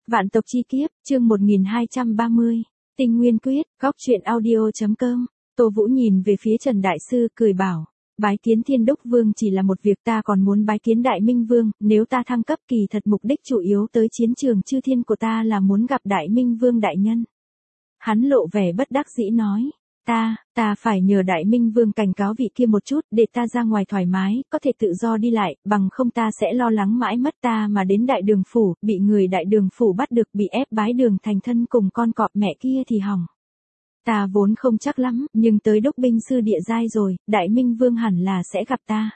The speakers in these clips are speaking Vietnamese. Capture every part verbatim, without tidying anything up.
Vạn tộc chi kiếp, chương một nghìn hai trăm ba mươi. Tinh nguyên quyết, góc truyện audio.com. Tô Vũ nhìn về phía Trần Đại Sư cười bảo. Bái kiến Thiên Đúc Vương chỉ là một việc, ta còn muốn bái kiến Đại Minh Vương, nếu ta thăng cấp kỳ thật mục đích chủ yếu tới chiến trường chư thiên của ta là muốn gặp Đại Minh Vương đại nhân. Hắn lộ vẻ bất đắc dĩ nói. Ta, ta phải nhờ Đại Minh Vương cảnh cáo vị kia một chút để ta ra ngoài thoải mái, có thể tự do đi lại, bằng không ta sẽ lo lắng mãi mất ta mà đến Đại Đường Phủ, bị người Đại Đường Phủ bắt được bị ép bái đường thành thân cùng con cọp mẹ kia thì hỏng. Ta vốn không chắc lắm, nhưng tới đốc binh sư địa giai rồi, Đại Minh Vương hẳn là sẽ gặp ta.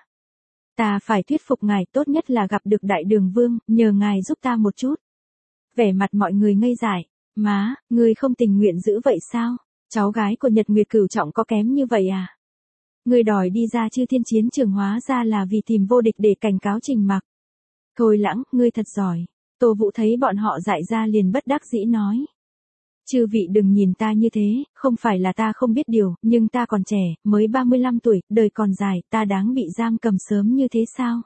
Ta phải thuyết phục ngài, tốt nhất là gặp được Đại Đường Vương, nhờ ngài giúp ta một chút. Vẻ mặt mọi người ngây dại. Má, ngươi không tình nguyện giữ vậy sao? Cháu gái của Nhật Nguyệt Cửu Trọng có kém như vậy à? Ngươi đòi đi ra chư thiên chiến trường hóa ra là vì tìm vô địch để cảnh cáo Trình Mặc. Thôi Lãng, ngươi thật giỏi. Tô Vũ thấy bọn họ dại ra liền bất đắc dĩ nói. Chư vị đừng nhìn ta như thế, không phải là ta không biết điều, nhưng ta còn trẻ, mới ba mươi lăm tuổi, đời còn dài, ta đáng bị giam cầm sớm như thế sao?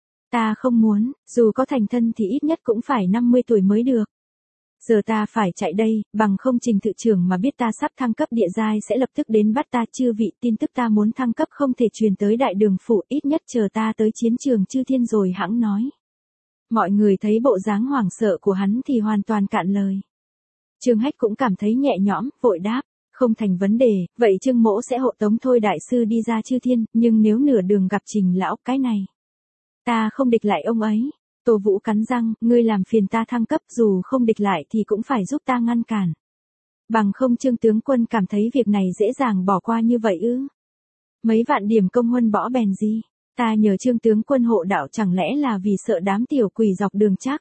Ta không muốn, dù có thành thân thì ít nhất cũng phải năm mươi tuổi mới được. Giờ ta phải chạy đây, bằng không Trình Thự trưởng mà biết ta sắp thăng cấp địa giai sẽ lập tức đến bắt ta. Chư vị, tin tức ta muốn thăng cấp không thể truyền tới Đại Đường Phủ, ít nhất chờ ta tới chiến trường chư thiên rồi hãng nói. Mọi người thấy bộ dáng hoảng sợ của hắn thì hoàn toàn cạn lời. Trương Hách cũng cảm thấy nhẹ nhõm, vội đáp, không thành vấn đề, vậy Trương Mỗ sẽ hộ tống Thôi đại sư đi ra chư thiên, nhưng nếu nửa đường gặp Trình lão, cái này, ta không địch lại ông ấy. Tô Vũ cắn răng, ngươi làm phiền ta thăng cấp, dù không địch lại thì cũng phải giúp ta ngăn cản. Bằng không Trương tướng quân cảm thấy việc này dễ dàng bỏ qua như vậy ư? Mấy vạn điểm công huân bỏ bèn gì? Ta nhờ Trương tướng quân hộ đạo chẳng lẽ là vì sợ đám tiểu quỷ dọc đường chắc?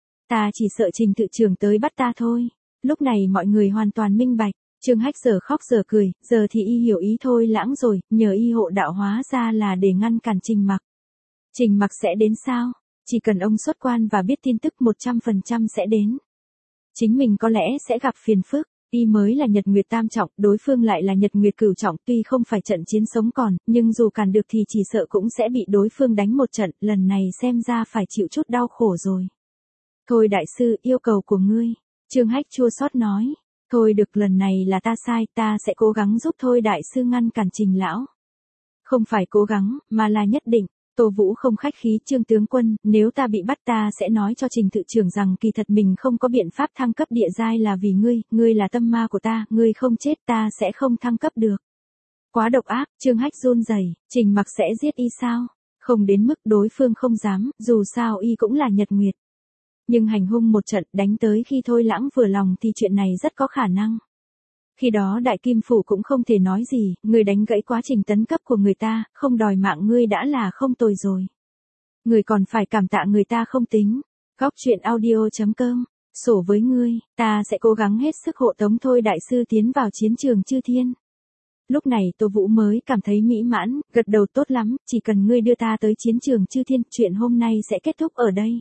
Ta chỉ sợ Trình Thự trưởng tới bắt ta thôi. Lúc này mọi người hoàn toàn minh bạch. Trương Hách giờ khóc giờ cười, giờ thì y hiểu ý Thôi Lãng rồi, nhờ y hộ đạo hóa ra là để ngăn cản Trình Mặc. Trình Mặc sẽ đến sao? Chỉ cần ông xuất quan và biết tin tức một trăm phần trăm sẽ đến. Chính mình có lẽ sẽ gặp phiền phức, y mới là Nhật Nguyệt Tam Trọng, đối phương lại là Nhật Nguyệt Cửu Trọng, tuy không phải trận chiến sống còn, nhưng dù cản được thì chỉ sợ cũng sẽ bị đối phương đánh một trận, lần này xem ra phải chịu chút đau khổ rồi. Thôi đại sư, yêu cầu của ngươi. Trương Hách chua xót nói. Thôi được, lần này là ta sai, ta sẽ cố gắng giúp Thôi đại sư ngăn cản Trình lão. Không phải cố gắng, mà là nhất định. Tô Vũ không khách khí, Trương tướng quân, nếu ta bị bắt ta sẽ nói cho Trình Thự trưởng rằng kỳ thật mình không có biện pháp thăng cấp địa giai là vì ngươi, ngươi là tâm ma của ta, ngươi không chết ta sẽ không thăng cấp được. Quá độc ác, Trương Hách run rẩy, Trình Mặc sẽ giết y sao? Không đến mức đối phương không dám, dù sao y cũng là Nhật Nguyệt. Nhưng hành hung một trận đánh tới khi Thôi Lãng vừa lòng thì chuyện này rất có khả năng. Khi đó Đại Kim Phủ cũng không thể nói gì, người đánh gãy quá trình tấn cấp của người ta, không đòi mạng ngươi đã là không tồi rồi. Người còn phải cảm tạ người ta không tính. Góc truyện audio.com, sổ với ngươi, ta sẽ cố gắng hết sức hộ tống Thôi đại sư tiến vào chiến trường chư thiên. Lúc này Tô Vũ mới cảm thấy mỹ mãn, gật đầu tốt lắm, chỉ cần ngươi đưa ta tới chiến trường chư thiên, chuyện hôm nay sẽ kết thúc ở đây.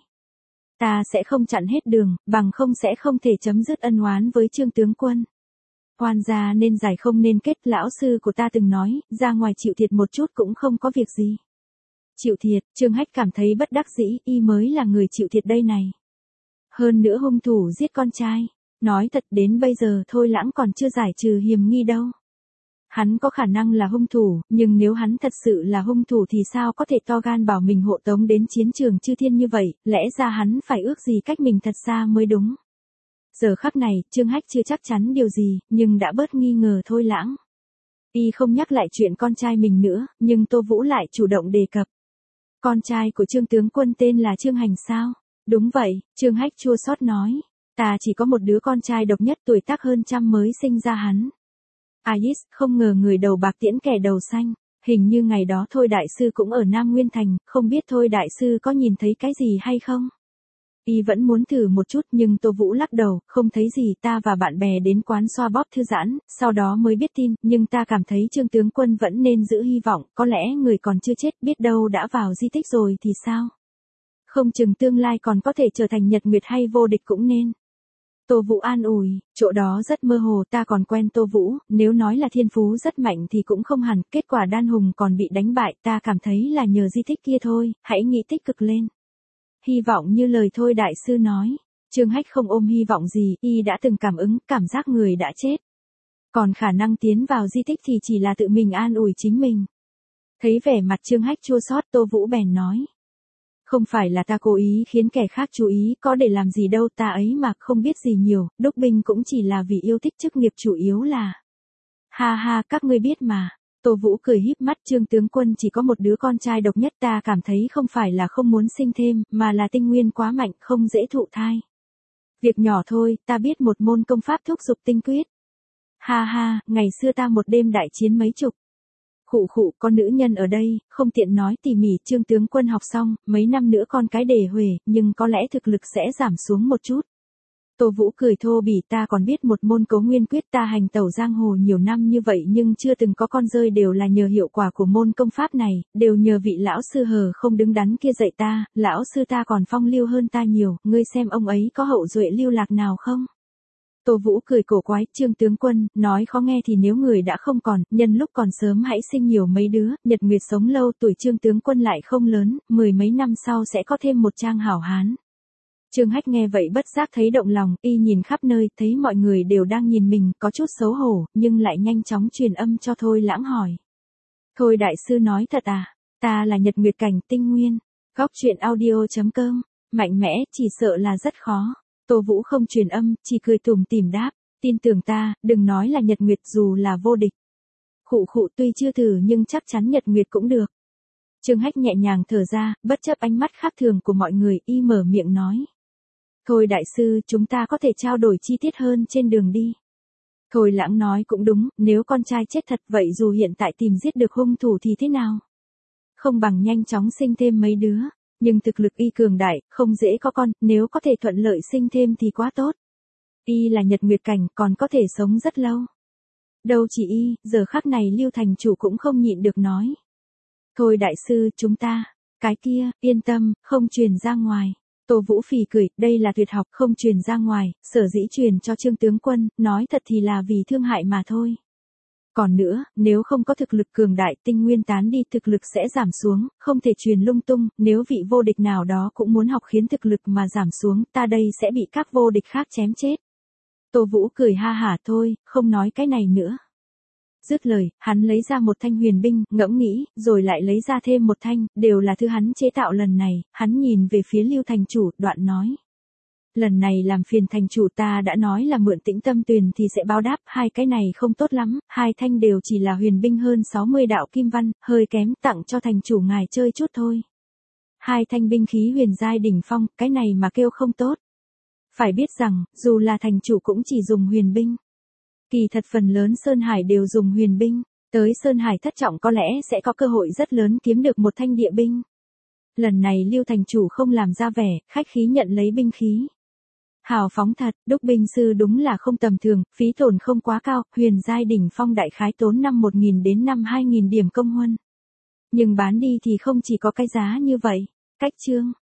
Ta sẽ không chặn hết đường, bằng không sẽ không thể chấm dứt ân oán với Trương tướng quân. Oan gia nên giải không nên kết, lão sư của ta từng nói, ra ngoài chịu thiệt một chút cũng không có việc gì. Chịu thiệt, Trương Hách cảm thấy bất đắc dĩ, y mới là người chịu thiệt đây này. Hơn nữa hung thủ giết con trai, nói thật đến bây giờ Thôi Lãng còn chưa giải trừ hiểm nghi đâu. Hắn có khả năng là hung thủ, nhưng nếu hắn thật sự là hung thủ thì sao có thể to gan bảo mình hộ tống đến chiến trường chư thiên như vậy, lẽ ra hắn phải ước gì cách mình thật xa mới đúng. Giờ khắc này, Trương Hách chưa chắc chắn điều gì, nhưng đã bớt nghi ngờ Thôi Lãng. Y không nhắc lại chuyện con trai mình nữa, nhưng Tô Vũ lại chủ động đề cập. Con trai của Trương tướng quân tên là Trương Hành sao? Đúng vậy, Trương Hách chua xót nói. Ta chỉ có một đứa con trai độc nhất, tuổi tác hơn trăm mới sinh ra hắn. Ais, không ngờ người đầu bạc tiễn kẻ đầu xanh. Hình như ngày đó Thôi đại sư cũng ở Nam Nguyên Thành, không biết Thôi đại sư có nhìn thấy cái gì hay không? Y vẫn muốn thử một chút nhưng Tô Vũ lắc đầu, không thấy gì, ta và bạn bè đến quán xoa bóp thư giãn, sau đó mới biết tin, nhưng ta cảm thấy Trương tướng quân vẫn nên giữ hy vọng, có lẽ người còn chưa chết, biết đâu đã vào di tích rồi thì sao? Không chừng tương lai còn có thể trở thành Nhật Nguyệt hay vô địch cũng nên. Tô Vũ an ủi, chỗ đó rất mơ hồ, ta còn quen Tô Vũ, nếu nói là thiên phú rất mạnh thì cũng không hẳn, kết quả Đan Hùng còn bị đánh bại, ta cảm thấy là nhờ di tích kia thôi, hãy nghĩ tích cực lên. Hy vọng như lời Thôi đại sư nói. Trương Hách không ôm hy vọng gì, y đã từng cảm ứng, cảm giác người đã chết. Còn khả năng tiến vào di tích thì chỉ là tự mình an ủi chính mình. Thấy vẻ mặt Trương Hách chua xót, Tô Vũ bèn nói. Không phải là ta cố ý khiến kẻ khác chú ý, có để làm gì đâu, ta ấy mà không biết gì nhiều, đúc binh cũng chỉ là vì yêu thích chức nghiệp chủ yếu là. Ha ha, các ngươi biết mà. Tô Vũ cười híp mắt, Trương tướng quân chỉ có một đứa con trai độc nhất, ta cảm thấy không phải là không muốn sinh thêm, mà là tinh nguyên quá mạnh, không dễ thụ thai. Việc nhỏ thôi, ta biết một môn công pháp thúc dục tinh quyết. Ha ha, ngày xưa ta một đêm đại chiến mấy chục. Khụ khụ, con nữ nhân ở đây, không tiện nói tỉ mỉ, Trương tướng quân học xong, mấy năm nữa con cái để huề, nhưng có lẽ thực lực sẽ giảm xuống một chút. Tô Vũ cười thô bỉ, ta còn biết một môn Cấu Nguyên Quyết, ta hành tẩu giang hồ nhiều năm như vậy nhưng chưa từng có con rơi, đều là nhờ hiệu quả của môn công pháp này, đều nhờ vị lão sư hờ không đứng đắn kia dạy ta, lão sư ta còn phong lưu hơn ta nhiều, ngươi xem ông ấy có hậu duệ lưu lạc nào không? Tô Vũ cười cổ quái, Trương tướng quân, nói khó nghe thì nếu người đã không còn, nhân lúc còn sớm hãy sinh nhiều mấy đứa, nhật nguyệt sống lâu, tuổi Trương tướng quân lại không lớn, mười mấy năm sau sẽ có thêm một trang hảo hán. Trương Hách nghe vậy bất giác thấy động lòng, y nhìn khắp nơi, thấy mọi người đều đang nhìn mình, có chút xấu hổ, nhưng lại nhanh chóng truyền âm cho Thôi Lãng hỏi. Thôi đại sư nói thật à, ta là Nhật Nguyệt Cảnh Tinh Nguyên, góc truyện audio chấm com, mạnh mẽ, chỉ sợ là rất khó. Tô Vũ không truyền âm, chỉ cười tủm tỉm đáp, tin tưởng ta, đừng nói là Nhật Nguyệt dù là vô địch. Khụ khụ, tuy chưa thử nhưng chắc chắn Nhật Nguyệt cũng được. Trương Hách nhẹ nhàng thở ra, bất chấp ánh mắt khác thường của mọi người, y mở miệng nói. Thôi đại sư, chúng ta có thể trao đổi chi tiết hơn trên đường đi. Thôi Lãng nói cũng đúng, nếu con trai chết thật vậy dù hiện tại tìm giết được hung thủ thì thế nào? Không bằng nhanh chóng sinh thêm mấy đứa. Nhưng thực lực y cường đại, không dễ có con, nếu có thể thuận lợi sinh thêm thì quá tốt. Y là Nhật Nguyệt Cảnh, còn có thể sống rất lâu. Đâu chỉ y, giờ khắc này Lưu thành chủ cũng không nhịn được nói. Thôi đại sư, chúng ta, cái kia, yên tâm, không truyền ra ngoài. Tô Vũ phì cười, đây là tuyệt học, không truyền ra ngoài, sở dĩ truyền cho Trương tướng quân, nói thật thì là vì thương hại mà thôi. Còn nữa, nếu không có thực lực cường đại, tinh nguyên tán đi, thực lực sẽ giảm xuống, không thể truyền lung tung, nếu vị vô địch nào đó cũng muốn học khiến thực lực mà giảm xuống, ta đây sẽ bị các vô địch khác chém chết. Tô Vũ cười ha hả, thôi, không nói cái này nữa. Dứt lời, hắn lấy ra một thanh huyền binh, ngẫm nghĩ, rồi lại lấy ra thêm một thanh, đều là thứ hắn chế tạo lần này, hắn nhìn về phía Lưu thành chủ, đoạn nói. Lần này làm phiền thành chủ, ta đã nói là mượn Tĩnh Tâm Tuyền thì sẽ báo đáp, hai cái này không tốt lắm, hai thanh đều chỉ là huyền binh hơn sáu mươi đạo kim văn, hơi kém, tặng cho thành chủ ngài chơi chút thôi. Hai thanh binh khí huyền giai đỉnh phong, cái này mà kêu không tốt. Phải biết rằng, dù là thành chủ cũng chỉ dùng huyền binh. Kỳ thật phần lớn Sơn Hải đều dùng huyền binh, tới Sơn Hải thất trọng có lẽ sẽ có cơ hội rất lớn kiếm được một thanh địa binh. Lần này Lưu thành chủ không làm ra vẻ, khách khí nhận lấy binh khí. Hào phóng thật, đúc binh sư đúng là không tầm thường, phí tổn không quá cao, huyền giai đỉnh phong đại khái tốn năm một nghìn đến năm hai nghìn điểm công huân. Nhưng bán đi thì không chỉ có cái giá như vậy. Cách chương